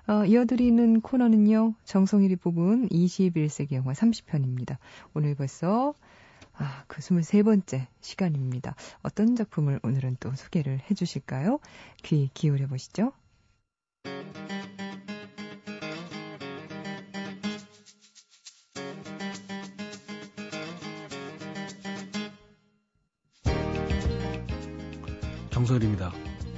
이어드리는 코너는요. 정성일이 뽑은 21세기 영화 30편입니다. 오늘 벌써 그 23번째 시간입니다. 어떤 작품을 오늘은 또 소개를 해주실까요? 귀 기울여 보시죠. 정성일입니다.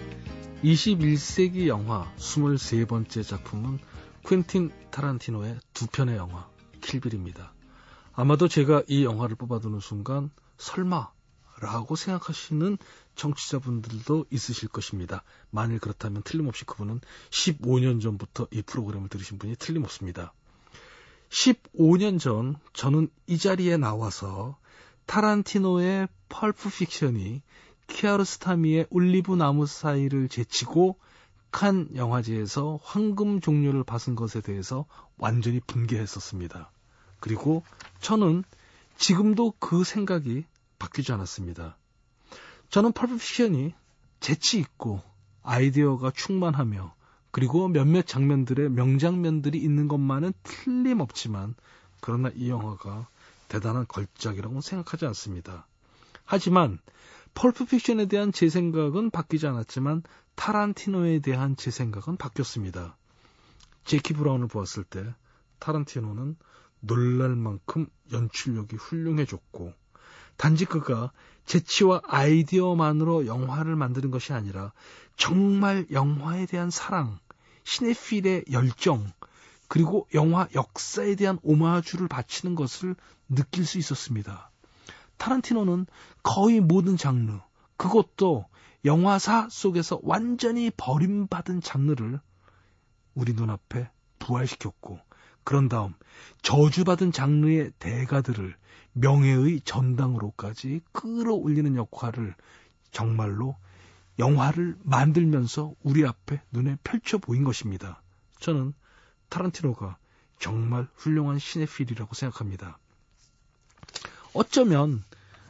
21세기 영화 23번째 작품은 퀸틴 타란티노의 두 편의 영화 킬빌입니다. 아마도 제가 이 영화를 뽑아두는 순간 설마라고 생각하시는 청취자분들도 있으실 것입니다. 만일 그렇다면 틀림없이 그분은 15년 전부터 이 프로그램을 들으신 분이 틀림없습니다. 15년 전 저는 이 자리에 나와서 타란티노의 펄프 픽션이 키아로스타미의 올리브 나무 사이를 제치고 칸 영화제에서 황금 종려를 받은 것에 대해서 완전히 분개했었습니다. 그리고 저는 지금도 그 생각이 바뀌지 않았습니다. 저는 펄프 픽션이 재치 있고 아이디어가 충만하며 그리고 몇몇 장면들의 명장면들이 있는 것만은 틀림없지만 그러나 이 영화가 대단한 걸작이라고 생각하지 않습니다. 하지만 펄프 픽션에 대한 제 생각은 바뀌지 않았지만 타란티노에 대한 제 생각은 바뀌었습니다. 제키 브라운을 보았을 때 타란티노는 놀랄 만큼 연출력이 훌륭해졌고 단지 그가 재치와 아이디어만으로 영화를 만드는 것이 아니라 정말 영화에 대한 사랑, 시네필의 열정, 그리고 영화 역사에 대한 오마주를 바치는 것을 느낄 수 있었습니다. 타란티노는 거의 모든 장르, 그것도 영화사 속에서 완전히 버림받은 장르를 우리 눈앞에 부활시켰고 그런 다음 저주받은 장르의 대가들을 명예의 전당으로까지 끌어올리는 역할을 정말로 영화를 만들면서 우리 앞에 눈에 펼쳐 보인 것입니다. 저는 타란티노가 정말 훌륭한 시네필이라고 생각합니다. 어쩌면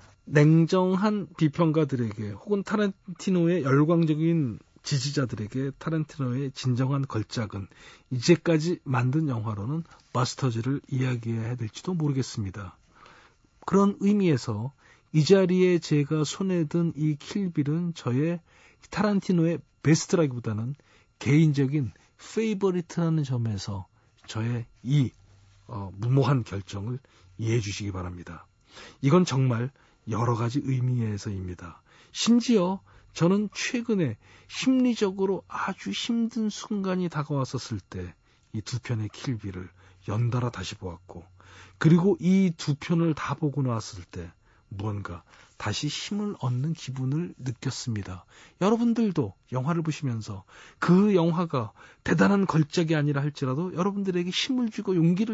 냉정한 비평가들에게 혹은 타란티노의 열광적인 지지자들에게 타란티노의 진정한 걸작은 이제까지 만든 영화로는 바스터즈를 이야기해야 될지도 모르겠습니다. 그런 의미에서 이 자리에 제가 손에 든 이 킬빌은 저의 타란티노의 베스트라기보다는 개인적인 페이버리트라는 점에서 저의 이 무모한 결정을 이해해 주시기 바랍니다. 이건 정말 여러 가지 의미에서입니다. 심지어 저는 최근에 심리적으로 아주 힘든 순간이 다가왔었을 때 이 두 편의 킬빌을 연달아 다시 보았고 그리고 이 두 편을 다 보고 나왔을 때 무언가 다시 힘을 얻는 기분을 느꼈습니다. 여러분들도 영화를 보시면서 그 영화가 대단한 걸작이 아니라 할지라도 여러분들에게 힘을 주고 용기를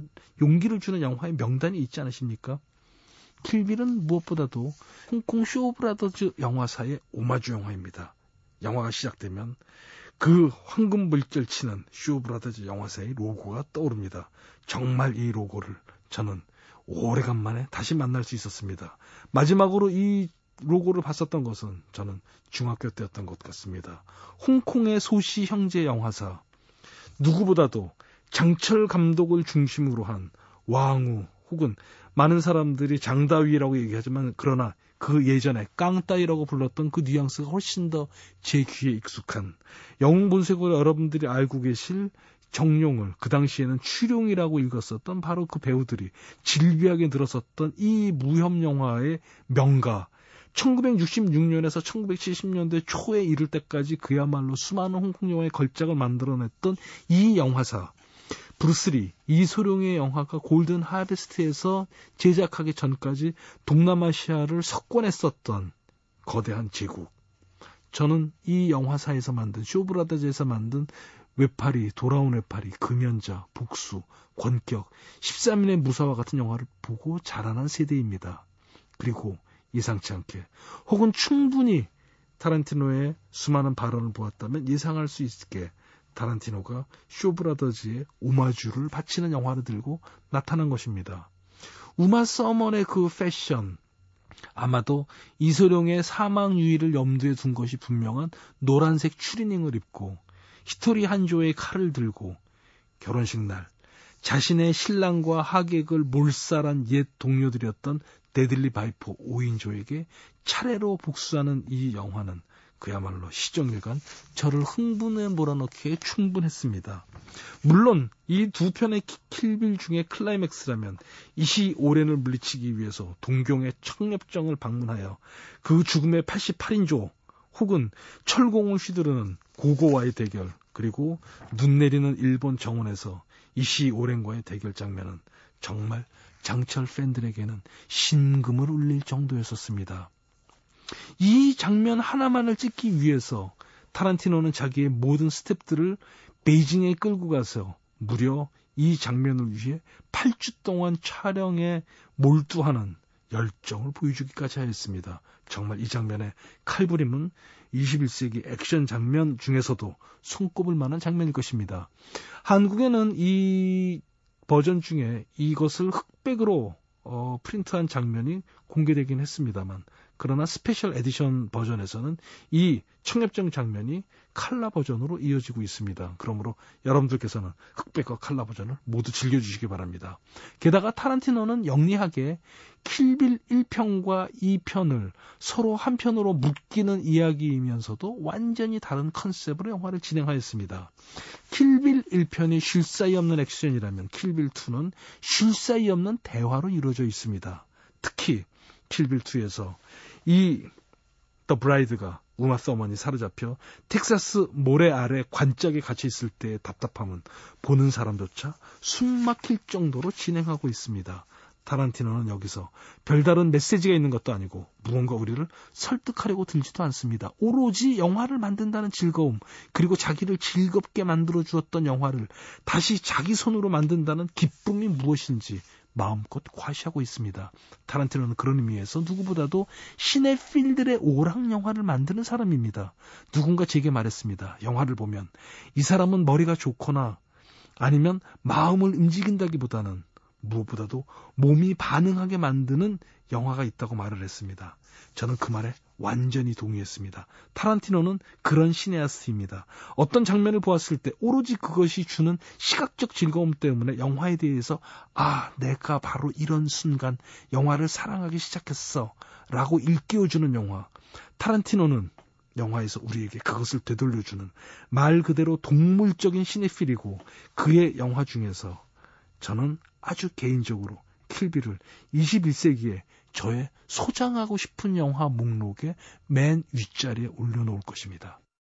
주는 영화의 명단이 있지 않으십니까? 킬빌은 무엇보다도 홍콩 쇼브라더즈 영화사의 오마주 영화입니다. 영화가 시작되면 그 황금 물결 치는 쇼브라더즈 영화사의 로고가 떠오릅니다. 정말 이 로고를 저는 오래간만에 다시 만날 수 있었습니다. 마지막으로 이 로고를 봤었던 것은 저는 중학교 때였던 것 같습니다. 홍콩의 소시 형제 영화사, 누구보다도 장철 감독을 중심으로 한 왕우 혹은 많은 사람들이 장다위라고 얘기하지만 그러나 그 예전에 깡따이라고 불렀던 그 뉘앙스가 훨씬 더 제 귀에 익숙한 영웅본색으로 여러분들이 알고 계실 정룡을 그 당시에는 추룡이라고 읽었었던 바로 그 배우들이 질비하게 늘었었던 이 무협영화의 명가 1966년에서 1970년대 초에 이를 때까지 그야말로 수많은 홍콩 영화의 걸작을 만들어냈던 이 영화사 브루스리, 이소룡의 영화가 골든 하베스트에서 제작하기 전까지 동남아시아를 석권했었던 거대한 제국. 저는 이 영화사에서 만든 쇼브라더즈에서 만든 외파리, 돌아온 외파리, 금연자, 복수, 권격, 13인의 무사와 같은 영화를 보고 자라난 세대입니다. 그리고 예상치 않게 혹은 충분히 타란티노의 수많은 발언을 보았다면 예상할 수 있게 타란티노가 쇼브라더즈의 오마주를 바치는 영화를 들고 나타난 것입니다. 우마 서먼의 그 패션, 아마도 이소룡의 사망 유의를 염두에 둔 것이 분명한 노란색 추리닝을 입고 히토리 한조의 칼을 들고 결혼식 날 자신의 신랑과 하객을 몰살한 옛 동료들이었던 데들리 바이퍼 5인조에게 차례로 복수하는 이 영화는 그야말로 시정일관 저를 흥분에 몰아넣기에 충분했습니다. 물론 이 두 편의 킬빌 중에 클라이맥스라면 이시 오렌을 물리치기 위해서 동경의 청렵정을 방문하여 그 죽음의 88인조 혹은 철공을 휘두르는 고고와의 대결, 그리고 눈 내리는 일본 정원에서 이시 오렌과의 대결 장면은 정말 장철 팬들에게는 신금을 울릴 정도였었습니다. 이 장면 하나만을 찍기 위해서 타란티노는 자기의 모든 스태프들을 베이징에 끌고 가서 무려 이 장면을 위해 8주 동안 촬영에 몰두하는 열정을 보여주기까지 하였습니다. 정말 이 장면의 칼부림은 21세기 액션 장면 중에서도 손꼽을 만한 장면일 것입니다. 한국에는 이 버전 중에 이것을 흑백으로 프린트한 장면이 공개되긴 했습니다만, 그러나 스페셜 에디션 버전에서는 이 청렵정 장면이 칼라 버전으로 이어지고 있습니다. 그러므로 여러분들께서는 흑백과 칼라 버전을 모두 즐겨주시기 바랍니다. 게다가 타란티노는 영리하게 킬빌 1편과 2편을 서로 한편으로 묶이는 이야기이면서도 완전히 다른 컨셉으로 영화를 진행하였습니다. 킬빌 1편이 쉴 사이 없는 액션이라면 킬빌 2는 쉴 사이 없는 대화로 이루어져 있습니다. 특히 킬빌 2에서 이 더 브라이드가 우마 서먼이 사로잡혀 텍사스 모래 아래 관짝에 갇혀 있을 때의 답답함은 보는 사람조차 숨막힐 정도로 진행하고 있습니다. 타란티노는 여기서 별다른 메시지가 있는 것도 아니고 무언가 우리를 설득하려고 들지도 않습니다. 오로지 영화를 만든다는 즐거움, 그리고 자기를 즐겁게 만들어 주었던 영화를 다시 자기 손으로 만든다는 기쁨이 무엇인지 마음껏 과시하고 있습니다. 타란티노는 그런 의미에서 누구보다도 시네필들의 오락 영화를 만드는 사람입니다. 누군가 제게 말했습니다. 영화를 보면 이 사람은 머리가 좋거나 아니면 마음을 움직인다기보다는 무엇보다도 몸이 반응하게 만드는 영화가 있다고 말을 했습니다. 저는 그 말에 완전히 동의했습니다. 타란티노는 그런 시네아스트입니다. 어떤 장면을 보았을 때 오로지 그것이 주는 시각적 즐거움 때문에 영화에 대해서 내가 바로 이런 순간 영화를 사랑하기 시작했어 라고 일깨워주는 영화. 타란티노는 영화에서 우리에게 그것을 되돌려주는 말 그대로 동물적인 시네필이고, 그의 영화 중에서 저는 아주 개인적으로 킬빌을 21세기에 저의 소장하고 싶은 영화 목록의 맨 윗자리에 올려놓을 것입니다.